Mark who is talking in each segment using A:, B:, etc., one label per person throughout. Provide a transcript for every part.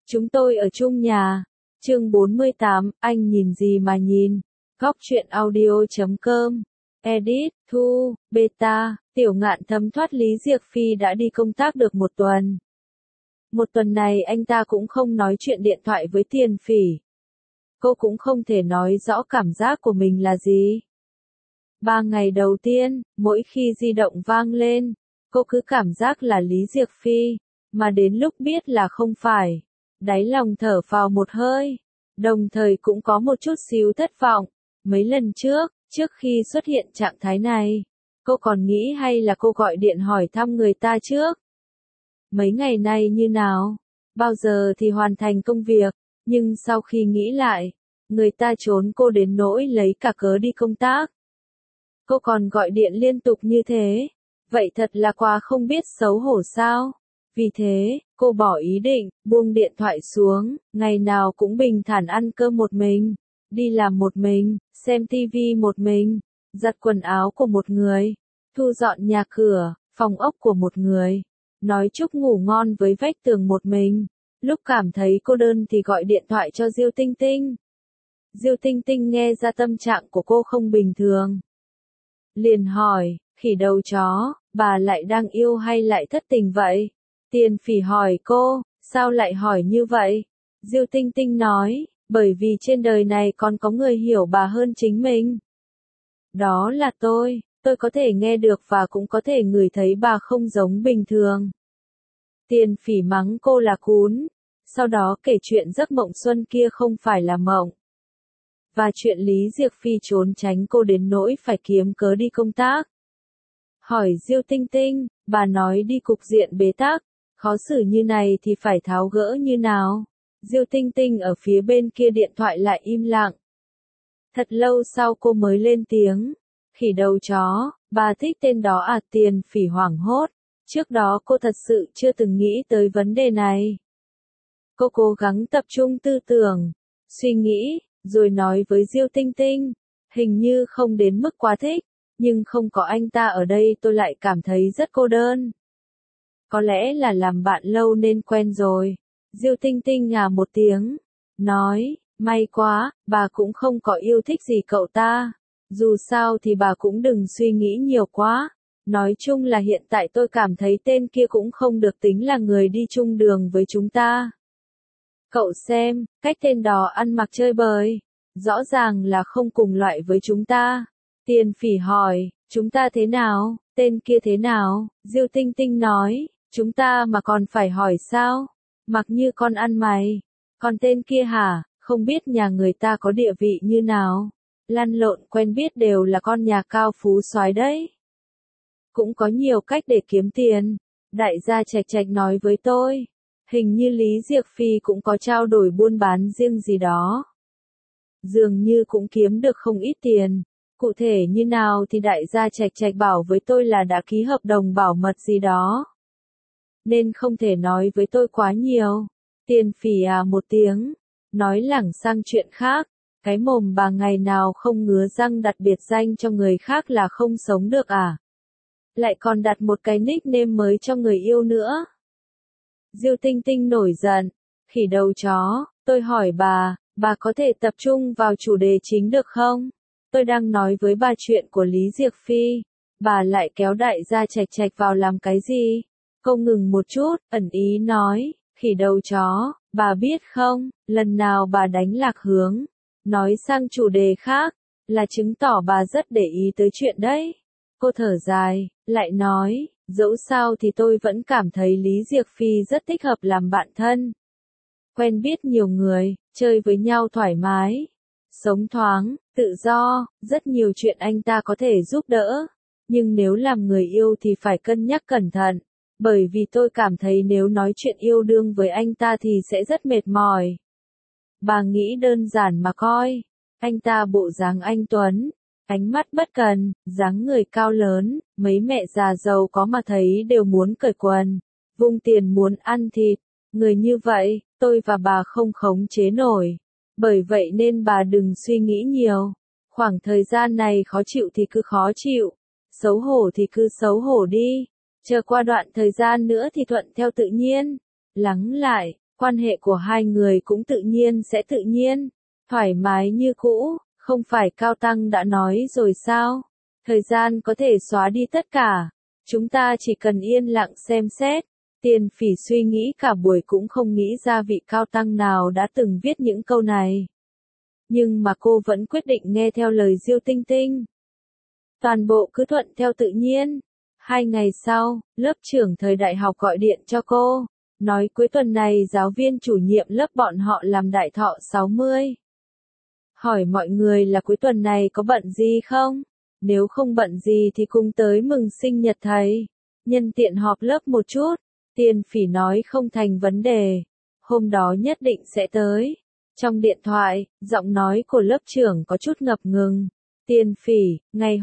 A: Chúng tôi ở chung nhà. Chương 48, anh nhìn gì mà nhìn. Góc truyện audio.com. Edit, Thu, Beta, Tiểu Ngạn thấm thoát Lý Diệc Phi đã đi công tác được một tuần. Một tuần này anh ta cũng không nói chuyện điện thoại với Tiền Phỉ. Cô cũng không thể nói rõ cảm giác của mình là gì. 3 ngày đầu tiên, mỗi khi di động vang lên, cô cứ cảm giác là Lý Diệc Phi, mà đến lúc biết là không phải, đáy lòng thở phào một hơi, đồng thời cũng có một chút xíu thất vọng. Mấy lần trước khi xuất hiện trạng thái này, cô còn nghĩ hay là cô gọi điện hỏi thăm người ta trước. Mấy ngày nay như nào? Bao giờ thì hoàn thành công việc? Nhưng sau khi nghĩ lại, người ta trốn cô đến nỗi lấy cả cớ đi công tác. Cô còn gọi điện liên tục như thế, vậy thật là quá không biết xấu hổ sao? Vì thế, cô bỏ ý định, buông điện thoại xuống, ngày nào cũng bình thản ăn cơm một mình, đi làm một mình, xem tivi một mình, giặt quần áo của một người, thu dọn nhà cửa, phòng ốc của một người, nói chúc ngủ ngon với vách tường một mình. Lúc cảm thấy cô đơn thì gọi điện thoại cho Diêu Tinh Tinh. Diêu Tinh Tinh nghe ra tâm trạng của cô không bình thường. Liền hỏi, khỉ đầu chó, bà lại đang yêu hay lại thất tình vậy? Tiền Phỉ hỏi cô, sao lại hỏi như vậy? Diêu Tinh Tinh nói, bởi vì trên đời này còn có người hiểu bà hơn chính mình. Đó là tôi có thể nghe được và cũng có thể ngửi thấy bà không giống bình thường. Tiền Phỉ mắng cô là cún, sau đó kể chuyện giấc mộng xuân kia không phải là mộng. Và chuyện Lý Diệc Phi trốn tránh cô đến nỗi phải kiếm cớ đi công tác. Hỏi Diêu Tinh Tinh, bà nói đi cục diện bế tắc, khó xử như này thì phải tháo gỡ như nào? Diêu Tinh Tinh ở phía bên kia điện thoại lại im lặng. Thật lâu sau cô mới lên tiếng, khỉ đầu chó, bà thích tên đó à? Tiền Phỉ hoảng hốt, trước đó cô thật sự chưa từng nghĩ tới vấn đề này. Cô cố gắng tập trung tư tưởng, suy nghĩ, rồi nói với Diêu Tinh Tinh, hình như không đến mức quá thích, nhưng không có anh ta ở đây tôi lại cảm thấy rất cô đơn. Có lẽ là làm bạn lâu nên quen rồi. Diêu Tinh Tinh ngà một tiếng, nói, may quá, bà cũng không có yêu thích gì cậu ta. Dù sao thì bà cũng đừng suy nghĩ nhiều quá. Nói chung là hiện tại tôi cảm thấy tên kia cũng không được tính là người đi chung đường với chúng ta. Cậu xem, cách tên đó ăn mặc chơi bời, rõ ràng là không cùng loại với chúng ta. Tiền Phỉ hỏi, chúng ta thế nào, tên kia thế nào? Diêu Tinh Tinh nói, chúng ta mà còn phải hỏi sao? Mặc như con ăn mày. Còn tên kia hả, không biết nhà người ta có địa vị như nào? Lăn lộn quen biết đều là con nhà cao phú soái đấy. Cũng có nhiều cách để kiếm tiền. Đại gia Trạch Trạch nói với tôi. Hình như Lý Diệc Phi cũng có trao đổi buôn bán riêng gì đó. Dường như cũng kiếm được không ít tiền. Cụ thể như nào thì đại gia Trạch Trạch bảo với tôi là đã ký hợp đồng bảo mật gì đó. Nên không thể nói với tôi quá nhiều. Tiền Phỉ à một tiếng. Nói lẳng sang chuyện khác. Cái mồm bà ngày nào không ngứa răng đặt biệt danh cho người khác là không sống được à? Lại còn đặt một cái nickname mới cho người yêu nữa. Diêu Tinh Tinh nổi giận, khỉ đầu chó, tôi hỏi bà có thể tập trung vào chủ đề chính được không? Tôi đang nói với bà chuyện của Lý Diệc Phi, bà lại kéo đại gia Trạch Trạch vào làm cái gì? Cô ngừng một chút, ẩn ý nói, khỉ đầu chó, bà biết không, lần nào bà đánh lạc hướng, nói sang chủ đề khác, là chứng tỏ bà rất để ý tới chuyện đấy. Cô thở dài, lại nói, dẫu sao thì tôi vẫn cảm thấy Lý Diệc Phi rất thích hợp làm bạn thân. Quen biết nhiều người, chơi với nhau thoải mái, sống thoáng, tự do, rất nhiều chuyện anh ta có thể giúp đỡ. Nhưng nếu làm người yêu thì phải cân nhắc cẩn thận, bởi vì tôi cảm thấy nếu nói chuyện yêu đương với anh ta thì sẽ rất mệt mỏi. Bà nghĩ đơn giản mà coi, anh ta bộ dáng anh tuấn, ánh mắt bất cần, dáng người cao lớn, mấy mẹ già giàu có mà thấy đều muốn cởi quần, vung tiền muốn ăn thịt. Người như vậy, tôi và bà không khống chế nổi. Bởi vậy nên bà đừng suy nghĩ nhiều. Khoảng thời gian này khó chịu thì cứ khó chịu, xấu hổ thì cứ xấu hổ đi. Chờ qua đoạn thời gian nữa thì thuận theo tự nhiên. Lắng lại, Quan hệ của hai người cũng tự nhiên sẽ tự nhiên, thoải mái như cũ, không phải Cao Tăng đã nói rồi sao? Thời gian có thể xóa đi tất cả, chúng ta chỉ cần yên lặng xem xét. Tiền Phỉ suy nghĩ cả buổi cũng không nghĩ ra vị Cao Tăng nào đã từng viết những câu này. Nhưng mà cô vẫn quyết định nghe theo lời Diêu Tinh Tinh. Toàn bộ cứ thuận theo tự nhiên. 2 ngày sau, lớp trưởng thời đại học gọi điện cho cô, nói cuối tuần này giáo viên chủ nhiệm lớp bọn họ làm đại thọ 60. Hỏi mọi người là cuối tuần này có bận gì không? Nếu không bận gì thì cùng tới mừng sinh nhật thầy. Nhân tiện họp lớp một chút. Tiền Phỉ nói không thành vấn đề. Hôm đó nhất định sẽ tới. Trong điện thoại, giọng nói của lớp trưởng có chút ngập ngừng. Tiền Phỉ, ngày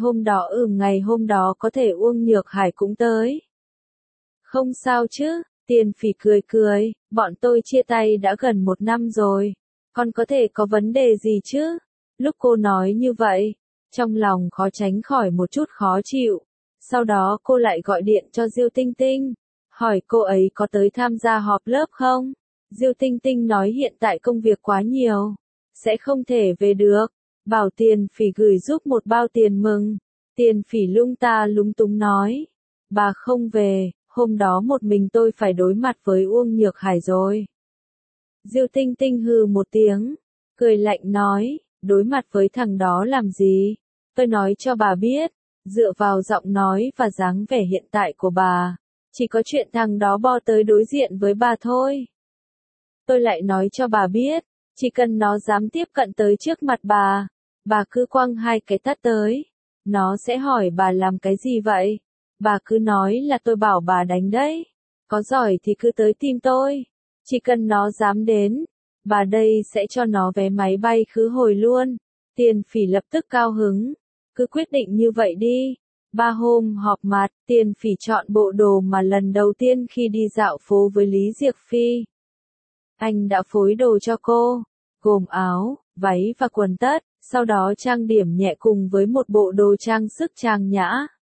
A: hôm đó có thể Uông Nhược Hải cũng tới. Không sao chứ, Tiền Phỉ cười cười, bọn tôi chia tay đã gần 1 năm rồi. Còn có thể có vấn đề gì chứ? Lúc cô nói như vậy, trong lòng khó tránh khỏi một chút khó chịu. Sau đó cô lại gọi điện cho Diêu Tinh Tinh, hỏi cô ấy có tới tham gia họp lớp không? Diêu Tinh Tinh nói hiện tại công việc quá nhiều, sẽ không thể về được. Bảo Tiền Phỉ gửi giúp một bao tiền mừng. Tiền Phỉ lung ta lung tung nói, bà không về, hôm đó một mình tôi phải đối mặt với Uông Nhược Hải rồi. Diêu Tinh Tinh hừ một tiếng, cười lạnh nói, đối mặt với thằng đó làm gì? Tôi nói cho bà biết, dựa vào giọng nói và dáng vẻ hiện tại của bà, chỉ có chuyện thằng đó bo tới đối diện với bà thôi. Tôi lại nói cho bà biết, chỉ cần nó dám tiếp cận tới trước mặt bà cứ quăng 2 cái tát tới, nó sẽ hỏi bà làm cái gì vậy? Bà cứ nói là tôi bảo bà đánh đấy, có giỏi thì cứ tới tìm tôi, chỉ cần nó dám đến, bà đây sẽ cho nó vé máy bay khứ hồi luôn. Tiền Phỉ lập tức cao hứng, cứ quyết định như vậy đi. 3 hôm họp mặt, Tiền Phỉ chọn bộ đồ mà lần đầu tiên khi đi dạo phố với Lý Diệc Phi. Anh đã phối đồ cho cô, gồm áo, váy và quần tất, sau đó trang điểm nhẹ cùng với một bộ đồ trang sức trang nhã.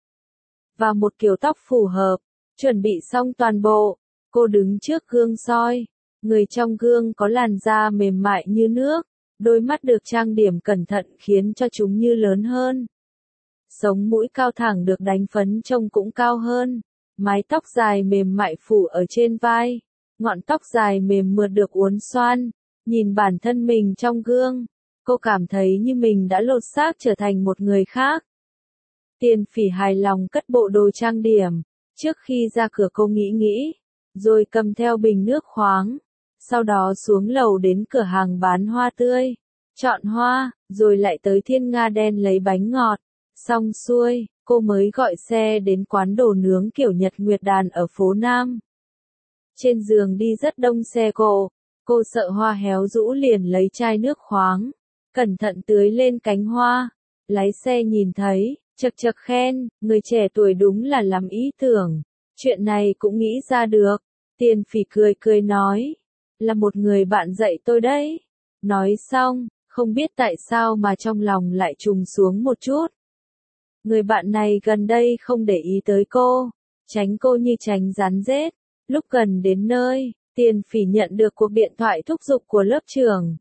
A: Và một kiểu tóc phù hợp, chuẩn bị xong toàn bộ, cô đứng trước gương soi. Người trong gương có làn da mềm mại như nước, đôi mắt được trang điểm cẩn thận khiến cho chúng như lớn hơn. Sống mũi cao thẳng được đánh phấn trông cũng cao hơn, mái tóc dài mềm mại phủ ở trên vai, ngọn tóc dài mềm mượt được uốn xoăn. Nhìn bản thân mình trong gương, cô cảm thấy như mình đã lột xác trở thành một người khác. Tiền Phỉ hài lòng cất bộ đồ trang điểm, trước khi ra cửa cô nghĩ, rồi cầm theo bình nước khoáng, sau đó xuống lầu đến cửa hàng bán hoa tươi, chọn hoa, rồi lại tới Thiên Nga Đen lấy bánh ngọt. Xong xuôi, cô mới gọi xe đến quán đồ nướng kiểu Nhật Nguyệt Đàn ở phố Nam. Trên giường đi rất đông xe cộ, cô sợ hoa héo rũ liền lấy chai nước khoáng, cẩn thận tưới lên cánh hoa. Lái xe nhìn thấy, chật chật khen, người trẻ tuổi đúng là lắm ý tưởng, chuyện này cũng nghĩ ra được. Tiền Phỉ cười cười nói, là một người bạn dạy tôi đấy. Nói xong, không biết tại sao mà trong lòng lại trùng xuống một chút. Người bạn này gần đây không để ý tới cô, tránh cô như tránh rắn rết. Lúc gần đến nơi, Tiền Phỉ nhận được cuộc điện thoại thúc giục của lớp trưởng.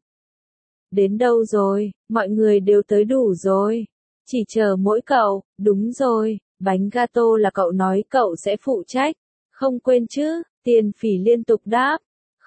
A: Đến đâu rồi, mọi người đều tới đủ rồi. Chỉ chờ mỗi cậu, đúng rồi, bánh gato là cậu nói cậu sẽ phụ trách. Không quên chứ, Tiền Phỉ liên tục đáp.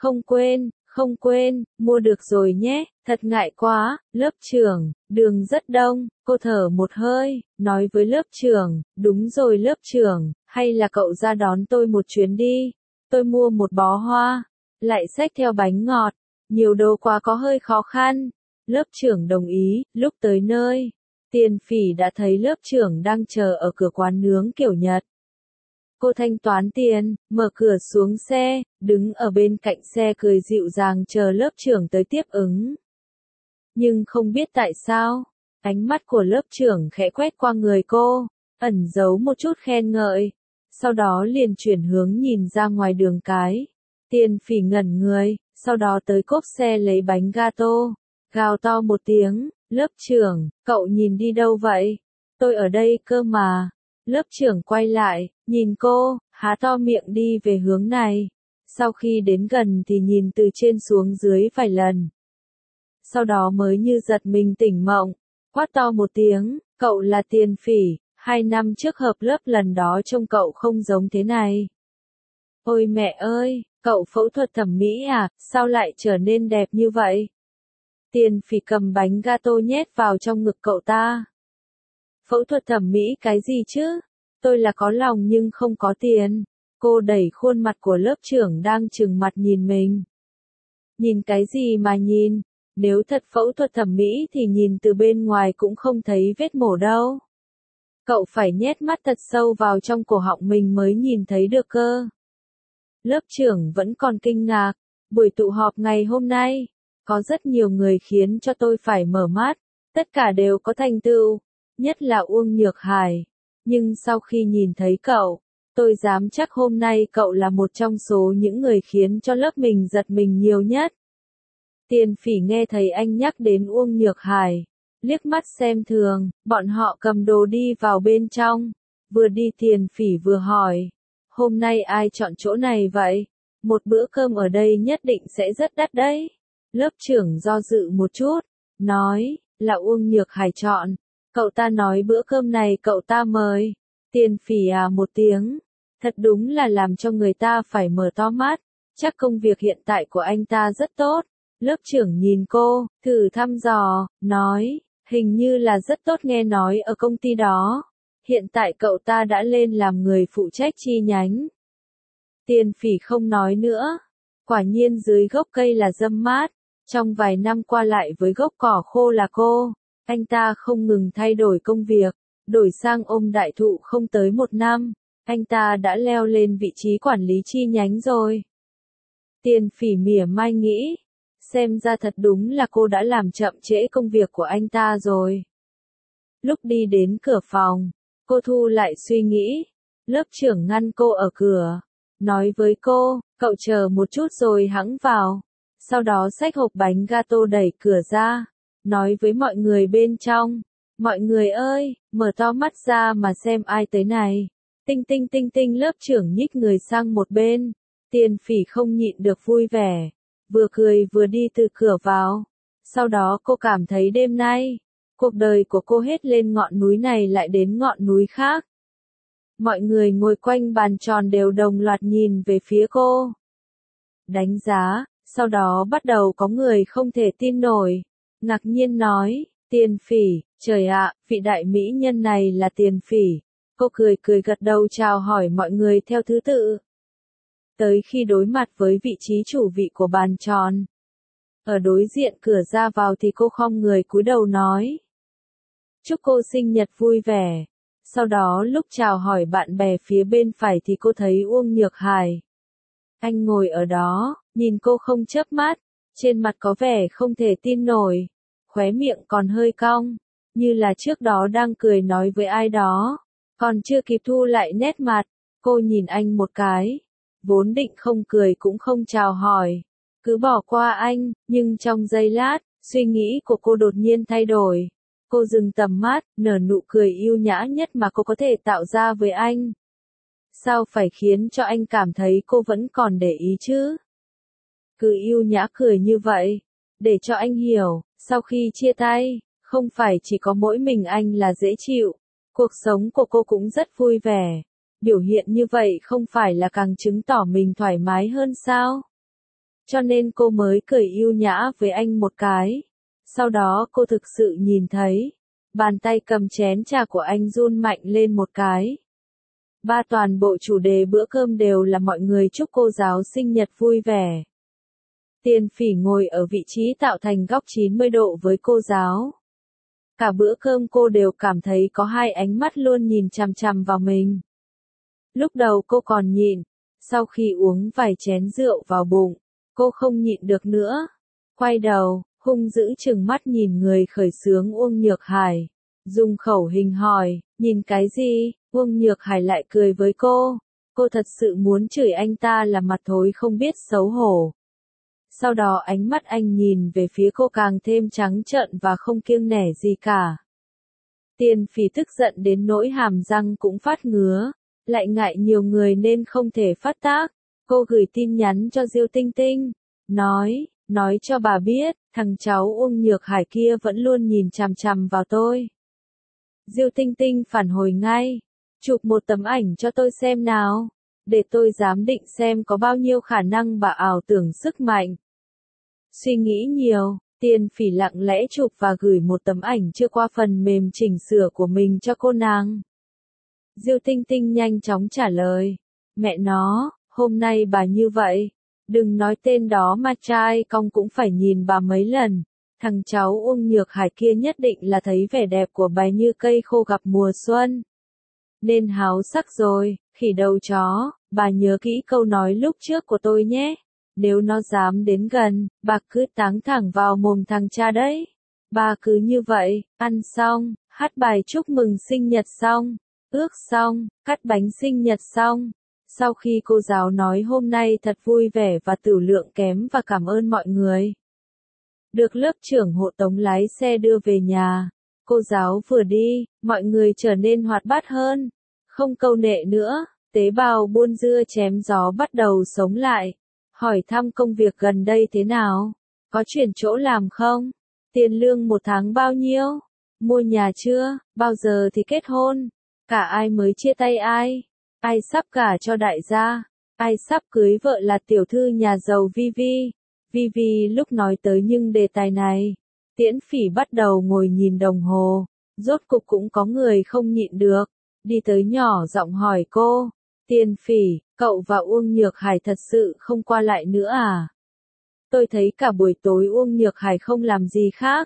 A: Không quên, mua được rồi nhé, thật ngại quá, lớp trưởng, đường rất đông, cô thở một hơi, nói với lớp trưởng, đúng rồi lớp trưởng, hay là cậu ra đón tôi một chuyến đi, tôi mua một bó hoa, lại xách theo bánh ngọt, nhiều đồ quá có hơi khó khăn. Lớp trưởng đồng ý, lúc tới nơi, Tiền Phỉ đã thấy lớp trưởng đang chờ ở cửa quán nướng kiểu Nhật. Cô thanh toán tiền, mở cửa xuống xe, đứng ở bên cạnh xe cười dịu dàng chờ lớp trưởng tới tiếp ứng. Nhưng không biết tại sao, ánh mắt của lớp trưởng khẽ quét qua người cô, ẩn giấu một chút khen ngợi, sau đó liền chuyển hướng nhìn ra ngoài đường cái. Tiền Phỉ ngẩn người, sau đó tới cốp xe lấy bánh gato, gào to một tiếng, lớp trưởng, cậu nhìn đi đâu vậy? Tôi ở đây cơ mà. Lớp trưởng quay lại, nhìn cô, há to miệng đi về hướng này. Sau khi đến gần thì nhìn từ trên xuống dưới vài lần. Sau đó mới như giật mình tỉnh mộng, quát to một tiếng, cậu là Tiền Phỉ, 2 năm trước hợp lớp lần đó trông cậu không giống thế này. Ôi mẹ ơi, cậu phẫu thuật thẩm mỹ à, sao lại trở nên đẹp như vậy? Tiền Phỉ cầm bánh gato nhét vào trong ngực cậu ta. Phẫu thuật thẩm mỹ cái gì chứ? Tôi là có lòng nhưng không có tiền. Cô đẩy khuôn mặt của lớp trưởng đang trừng mặt nhìn mình. Nhìn cái gì mà nhìn? Nếu thật phẫu thuật thẩm mỹ thì nhìn từ bên ngoài cũng không thấy vết mổ đâu. Cậu phải nhét mắt thật sâu vào trong cổ họng mình mới nhìn thấy được cơ. Lớp trưởng vẫn còn kinh ngạc. Buổi tụ họp ngày hôm nay, có rất nhiều người khiến cho tôi phải mở mắt. Tất cả đều có thành tựu, nhất là Uông Nhược Hải. Nhưng sau khi nhìn thấy cậu, tôi dám chắc hôm nay cậu là một trong số những người khiến cho lớp mình giật mình nhiều nhất. Tiền Phỉ nghe thấy anh nhắc đến Uông Nhược Hải, liếc mắt xem thường, bọn họ cầm đồ đi vào bên trong. Vừa đi Tiền Phỉ vừa hỏi, hôm nay ai chọn chỗ này vậy? Một bữa cơm ở đây nhất định sẽ rất đắt đấy. Lớp trưởng do dự một chút, nói, là Uông Nhược Hải chọn. Cậu ta nói bữa cơm này cậu ta mời. Tiền Phỉ à một tiếng. Thật đúng là làm cho người ta phải mở to mắt. Chắc công việc hiện tại của anh ta rất tốt. Lớp trưởng nhìn cô, thử thăm dò, nói, hình như là rất tốt nghe nói ở công ty đó. Hiện tại cậu ta đã lên làm người phụ trách chi nhánh. Tiền Phỉ không nói nữa. Quả nhiên dưới gốc cây là râm mát. Trong vài năm qua lại với gốc cỏ khô là cô. Anh ta không ngừng thay đổi công việc. Đổi sang ôm đại thụ không tới 1 năm. Anh ta đã leo lên vị trí quản lý chi nhánh rồi. Tiền Phỉ mỉa mai nghĩ. Xem ra thật đúng là cô đã làm chậm trễ công việc của anh ta rồi. Lúc đi đến cửa phòng, cô thu lại suy nghĩ. Lớp trưởng ngăn cô ở cửa. Nói với cô, cậu chờ một chút rồi hẵng vào. Sau đó xách hộp bánh gato đẩy cửa ra. Nói với mọi người bên trong. Mọi người ơi, mở to mắt ra mà xem ai tới này. Tinh tinh tinh tinh lớp trưởng nhích người sang một bên. Tiền Phỉ không nhịn được vui vẻ. Vừa cười vừa đi từ cửa vào. Sau đó cô cảm thấy đêm nay, cuộc đời của cô hết lên ngọn núi này lại đến ngọn núi khác. Mọi người ngồi quanh bàn tròn đều đồng loạt nhìn về phía cô. Đánh giá, sau đó bắt đầu có người không thể tin nổi. Ngạc nhiên nói, Tiền Phỉ, trời ạ, vị đại mỹ nhân này là Tiền Phỉ. Cô cười cười gật đầu chào hỏi mọi người theo thứ tự. Tới khi đối mặt với vị trí chủ vị của bàn tròn. Ở đối diện cửa ra vào thì cô khom người cúi đầu nói. Chúc cô sinh nhật vui vẻ. Sau đó lúc chào hỏi bạn bè phía bên phải thì cô thấy Uông Nhược Hải. Anh ngồi ở đó, nhìn cô không chớp mắt, trên mặt có vẻ không thể tin nổi, khóe miệng còn hơi cong, như là trước đó đang cười nói với ai đó. Còn chưa kịp thu lại nét mặt, cô nhìn anh một cái, vốn định không cười cũng không chào hỏi, cứ bỏ qua anh, nhưng trong giây lát, suy nghĩ của cô đột nhiên thay đổi. Cô dừng tầm mắt, nở nụ cười yêu nhã nhất mà cô có thể tạo ra với anh. Sao phải khiến cho anh cảm thấy cô vẫn còn để ý chứ? Cứ yêu nhã cười như vậy, để cho anh hiểu, sau khi chia tay, không phải chỉ có mỗi mình anh là dễ chịu, cuộc sống của cô cũng rất vui vẻ. Biểu hiện như vậy không phải là càng chứng tỏ mình thoải mái hơn sao? Cho nên cô mới cười yêu nhã với anh một cái. Sau đó cô thực sự nhìn thấy, bàn tay cầm chén trà của anh run mạnh lên một cái. Toàn bộ chủ đề bữa cơm đều là mọi người chúc cô giáo sinh nhật vui vẻ. Tiền Phỉ ngồi ở vị trí tạo thành góc 90 độ với cô giáo. Cả bữa cơm cô đều cảm thấy có hai ánh mắt luôn nhìn chằm chằm vào mình. Lúc đầu cô còn nhịn, sau khi uống vài chén rượu vào bụng, cô không nhịn được nữa. Quay đầu, hung dữ trừng mắt nhìn người khởi xướng Uông Nhược Hải. Dùng khẩu hình hỏi, nhìn cái gì? Uông Nhược Hải lại cười với cô. Cô thật sự muốn chửi anh ta là mặt thối không biết xấu hổ. Sau đó ánh mắt anh nhìn về phía cô càng thêm trắng trợn và không kiêng nể gì cả. Tiền Phỉ tức giận đến nỗi hàm răng cũng phát ngứa, lại ngại nhiều người nên không thể phát tác. Cô gửi tin nhắn cho Diêu Tinh Tinh, nói cho bà biết, thằng cháu Uông Nhược Hải kia vẫn luôn nhìn chằm chằm vào tôi. Diêu Tinh Tinh phản hồi ngay, chụp một tấm ảnh cho tôi xem nào, để tôi giám định xem có bao nhiêu khả năng bà ảo tưởng sức mạnh. Suy nghĩ nhiều, Tiền Phỉ lặng lẽ chụp và gửi một tấm ảnh chưa qua phần mềm chỉnh sửa của mình cho cô nàng. Diêu Tinh Tinh nhanh chóng trả lời, mẹ nó, hôm nay bà như vậy, đừng nói tên đó mà trai cong cũng phải nhìn bà mấy lần. Thằng cháu Uông Nhược Hải kia nhất định là thấy vẻ đẹp của bà như cây khô gặp mùa xuân. Nên háo sắc rồi, khỉ đầu chó, bà nhớ kỹ câu nói lúc trước của tôi nhé. Nếu nó dám đến gần, bà cứ táng thẳng vào mồm thằng cha đấy. Bà cứ như vậy, ăn xong, hát bài chúc mừng sinh nhật xong, ước xong, cắt bánh sinh nhật xong. Sau khi cô giáo nói hôm nay thật vui vẻ và tửu lượng kém và cảm ơn mọi người. Được lớp trưởng hộ tống lái xe đưa về nhà. Cô giáo vừa đi, mọi người trở nên hoạt bát hơn. Không câu nệ nữa, tế bào buôn dưa chém gió bắt đầu sống lại. Hỏi thăm công việc gần đây thế nào? Có chuyển chỗ làm không? Tiền lương một tháng bao nhiêu? Mua nhà chưa? Bao giờ thì kết hôn? Cả ai mới chia tay ai? Ai sắp gả cho đại gia? Ai sắp cưới vợ là tiểu thư nhà giàu Vivi? Vivi lúc nói tới những đề tài này, Tiễn Phỉ bắt đầu ngồi nhìn đồng hồ, rốt cục cũng có người không nhịn được, đi tới nhỏ giọng hỏi cô, Tiền Phỉ, cậu và Uông Nhược Hải thật sự không qua lại nữa à? Tôi thấy cả buổi tối Uông Nhược Hải không làm gì khác.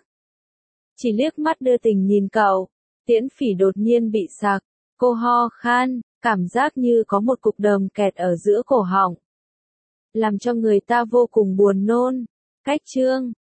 A: Chỉ liếc mắt đưa tình nhìn cậu, Tiễn Phỉ đột nhiên bị sặc, cô ho khan, cảm giác như có một cục đờm kẹt ở giữa cổ họng. Làm cho người ta vô cùng buồn nôn. Cách chương